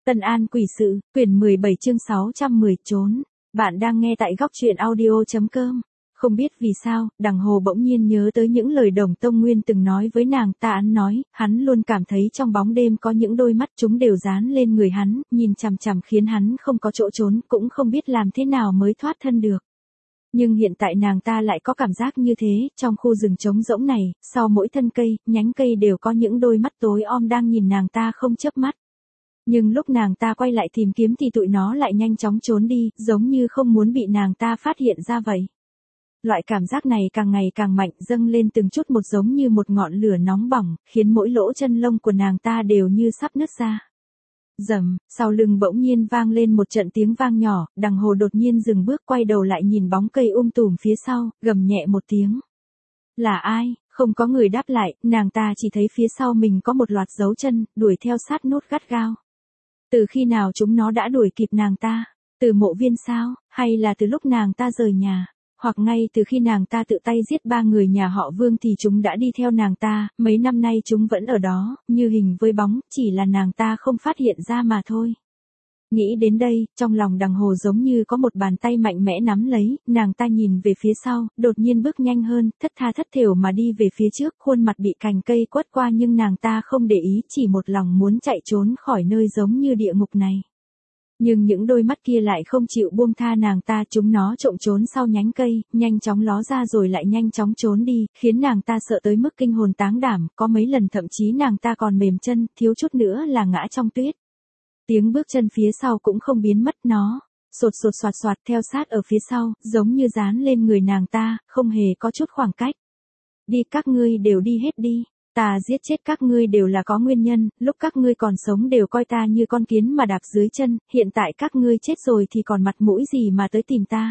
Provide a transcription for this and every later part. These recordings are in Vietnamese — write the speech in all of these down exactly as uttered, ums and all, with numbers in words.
Tân An Quỷ Sự, quyển mười bảy chương sáu trăm mười trốn. Bạn đang nghe tại góc truyện audio.com. Không biết vì sao, Đằng Hồ bỗng nhiên nhớ tới những lời Đồng Tông Nguyên từng nói với nàng ta. Hắn nói, hắn luôn cảm thấy trong bóng đêm có những đôi mắt chúng đều dán lên người hắn, nhìn chằm chằm khiến hắn không có chỗ trốn, cũng không biết làm thế nào mới thoát thân được. Nhưng hiện tại nàng ta lại có cảm giác như thế, trong khu rừng trống rỗng này, sau mỗi thân cây, nhánh cây đều có những đôi mắt tối om đang nhìn nàng ta không chớp mắt. Nhưng lúc nàng ta quay lại tìm kiếm thì tụi nó lại nhanh chóng trốn đi, giống như không muốn bị nàng ta phát hiện ra vậy. Loại cảm giác này càng ngày càng mạnh, dâng lên từng chút một, giống như một ngọn lửa nóng bỏng, khiến mỗi lỗ chân lông của nàng ta đều như sắp nứt ra. Rầm, sau lưng bỗng nhiên vang lên một trận tiếng vang nhỏ, Đằng Hồ đột nhiên dừng bước, quay đầu lại nhìn bóng cây um tùm phía sau, gầm nhẹ một tiếng. Là ai? Không có người đáp lại, nàng ta chỉ thấy phía sau mình có một loạt dấu chân, đuổi theo sát nút gắt gao. Từ khi nào chúng nó đã đuổi kịp nàng ta? Từ mộ viên sao? Hay là từ lúc nàng ta rời nhà? Hoặc ngay từ khi nàng ta tự tay giết ba người nhà họ Vương thì chúng đã đi theo nàng ta, mấy năm nay chúng vẫn ở đó, như hình với bóng, chỉ là nàng ta không phát hiện ra mà thôi. Nghĩ đến đây, trong lòng Đằng Hồ giống như có một bàn tay mạnh mẽ nắm lấy, nàng ta nhìn về phía sau, đột nhiên bước nhanh hơn, thất tha thất thểu mà đi về phía trước, khuôn mặt bị cành cây quất qua nhưng nàng ta không để ý, chỉ một lòng muốn chạy trốn khỏi nơi giống như địa ngục này. Nhưng những đôi mắt kia lại không chịu buông tha nàng ta, chúng nó trộm trốn sau nhánh cây, nhanh chóng ló ra rồi lại nhanh chóng trốn đi, khiến nàng ta sợ tới mức kinh hồn táng đảm, có mấy lần thậm chí nàng ta còn mềm chân, thiếu chút nữa là ngã trong tuyết. Tiếng bước chân phía sau cũng không biến mất, nó sột sột soạt soạt theo sát ở phía sau, giống như dán lên người nàng ta, không hề có chút khoảng cách. Đi, các ngươi đều đi hết đi. Ta giết chết các ngươi đều là có nguyên nhân, lúc các ngươi còn sống đều coi ta như con kiến mà đạp dưới chân, hiện tại các ngươi chết rồi thì còn mặt mũi gì mà tới tìm ta.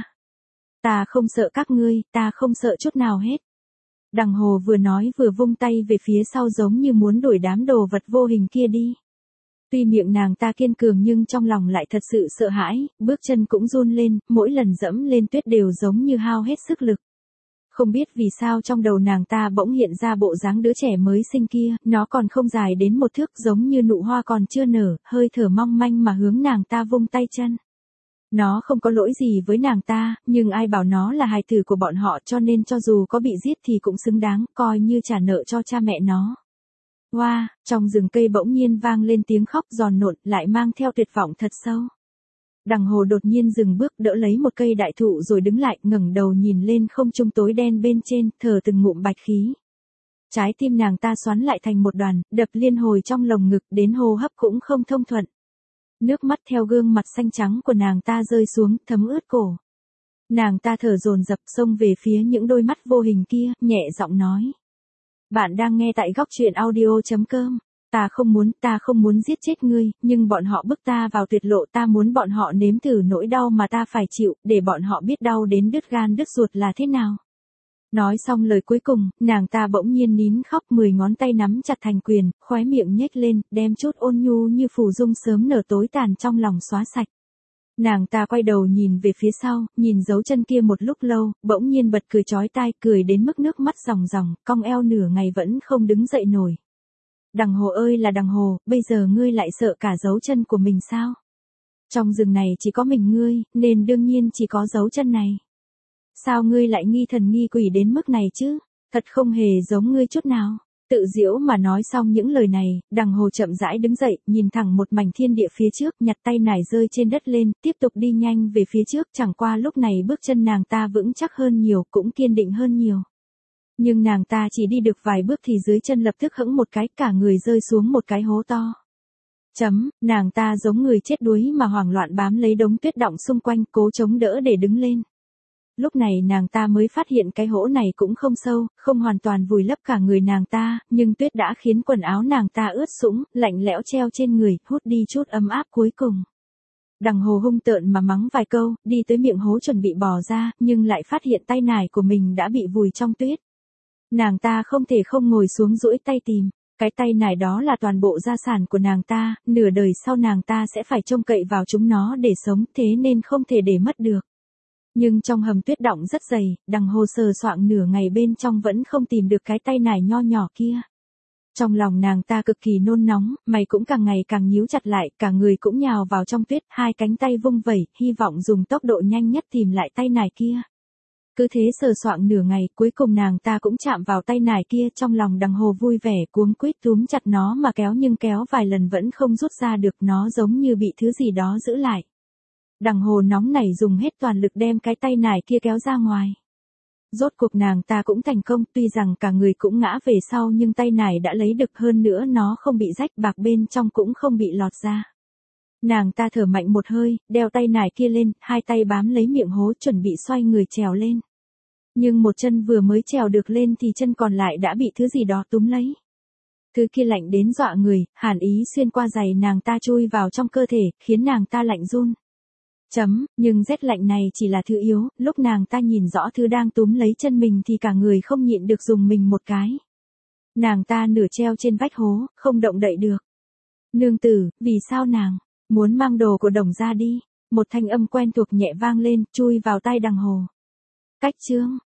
Ta không sợ các ngươi, ta không sợ chút nào hết. Đằng Hồ vừa nói vừa vung tay về phía sau giống như muốn đuổi đám đồ vật vô hình kia đi. Tuy miệng nàng ta kiên cường nhưng trong lòng lại thật sự sợ hãi, bước chân cũng run lên, mỗi lần dẫm lên tuyết đều giống như hao hết sức lực. Không biết vì sao trong đầu nàng ta bỗng hiện ra bộ dáng đứa trẻ mới sinh kia, nó còn không dài đến một thước, giống như nụ hoa còn chưa nở, hơi thở mong manh mà hướng nàng ta vung tay chân. Nó không có lỗi gì với nàng ta, nhưng ai bảo nó là hài tử của bọn họ, cho nên cho dù có bị giết thì cũng xứng đáng, coi như trả nợ cho cha mẹ nó. Hoa, wow, trong rừng cây bỗng nhiên vang lên tiếng khóc giòn nộn, lại mang theo tuyệt vọng thật sâu. Đằng Hồ đột nhiên dừng bước, đỡ lấy một cây đại thụ rồi đứng lại, ngẩng đầu nhìn lên không trung tối đen bên trên, thở từng ngụm bạch khí. Trái tim nàng ta xoắn lại thành một đoàn, đập liên hồi trong lồng ngực, đến hô hấp cũng không thông thuận. Nước mắt theo gương mặt xanh trắng của nàng ta rơi xuống, thấm ướt cổ. Nàng ta thở dồn dập, xông về phía những đôi mắt vô hình kia, nhẹ giọng nói. Bạn đang nghe tại góc truyện audio.com. Ta không muốn, ta không muốn giết chết ngươi, nhưng bọn họ bức ta vào tuyệt lộ, ta muốn bọn họ nếm thử nỗi đau mà ta phải chịu, để bọn họ biết đau đến đứt gan đứt ruột là thế nào. Nói xong lời cuối cùng, nàng ta bỗng nhiên nín khóc, mười ngón tay nắm chặt thành quyền, khóe miệng nhếch lên, đem chút ôn nhu như phù dung sớm nở tối tàn trong lòng xóa sạch. Nàng ta quay đầu nhìn về phía sau, nhìn dấu chân kia một lúc lâu, bỗng nhiên bật cười chói tai, cười đến mức nước mắt ròng ròng, cong eo nửa ngày vẫn không đứng dậy nổi. Đằng Hồ ơi là Đằng Hồ, bây giờ ngươi lại sợ cả dấu chân của mình sao? Trong rừng này chỉ có mình ngươi, nên đương nhiên chỉ có dấu chân này. Sao ngươi lại nghi thần nghi quỷ đến mức này chứ? Thật không hề giống ngươi chút nào. Tự giễu mà nói xong những lời này, Đằng Hồ chậm rãi đứng dậy, nhìn thẳng một mảnh thiên địa phía trước, nhặt tay nải rơi trên đất lên, tiếp tục đi nhanh về phía trước, chẳng qua lúc này bước chân nàng ta vững chắc hơn nhiều, cũng kiên định hơn nhiều. Nhưng nàng ta chỉ đi được vài bước thì dưới chân lập tức hững một cái, cả người rơi xuống một cái hố to. Chấm, nàng ta giống người chết đuối mà hoảng loạn bám lấy đống tuyết đọng xung quanh, cố chống đỡ để đứng lên. Lúc này nàng ta mới phát hiện cái hố này cũng không sâu, không hoàn toàn vùi lấp cả người nàng ta, nhưng tuyết đã khiến quần áo nàng ta ướt sũng, lạnh lẽo treo trên người, hút đi chút ấm áp cuối cùng. Đằng Hồ hung tợn mà mắng vài câu, đi tới miệng hố chuẩn bị bò ra, nhưng lại phát hiện tay nải của mình đã bị vùi trong tuyết. Nàng ta không thể không ngồi xuống duỗi tay tìm, cái tay nải đó là toàn bộ gia sản của nàng ta, nửa đời sau nàng ta sẽ phải trông cậy vào chúng nó để sống, thế nên không thể để mất được. Nhưng trong hầm tuyết đọng rất dày, Đằng Hồ sờ soạng nửa ngày bên trong vẫn không tìm được cái tay nải nho nhỏ kia. Trong lòng nàng ta cực kỳ nôn nóng, mày cũng càng ngày càng nhíu chặt lại, cả người cũng nhào vào trong tuyết, hai cánh tay vung vẩy, hy vọng dùng tốc độ nhanh nhất tìm lại tay nải kia. Cứ thế sờ soạng nửa ngày, cuối cùng nàng ta cũng chạm vào tay nải kia, trong lòng Đằng Hồ vui vẻ cuống quýt túm chặt nó mà kéo, nhưng kéo vài lần vẫn không rút ra được, nó giống như bị thứ gì đó giữ lại. Đằng Hồ nóng nảy dùng hết toàn lực đem cái tay nải kia kéo ra ngoài. Rốt cuộc nàng ta cũng thành công, tuy rằng cả người cũng ngã về sau nhưng tay nải đã lấy được, hơn nữa nó không bị rách, bạc bên trong cũng không bị lọt ra. Nàng ta thở mạnh một hơi, đeo tay nải kia lên, hai tay bám lấy miệng hố chuẩn bị xoay người trèo lên. Nhưng một chân vừa mới trèo được lên thì chân còn lại đã bị thứ gì đó túm lấy. Thứ kia lạnh đến dọa người, hàn ý xuyên qua giày nàng ta chui vào trong cơ thể, khiến nàng ta lạnh run. Chấm, nhưng rét lạnh này chỉ là thứ yếu, lúc nàng ta nhìn rõ thứ đang túm lấy chân mình thì cả người không nhịn được dùng mình một cái. Nàng ta nửa treo trên vách hố, không động đậy được. Nương tử, vì sao nàng muốn mang đồ của Đồng ra đi? Một thanh âm quen thuộc nhẹ vang lên, chui vào tai Đằng Hồ. Cách chương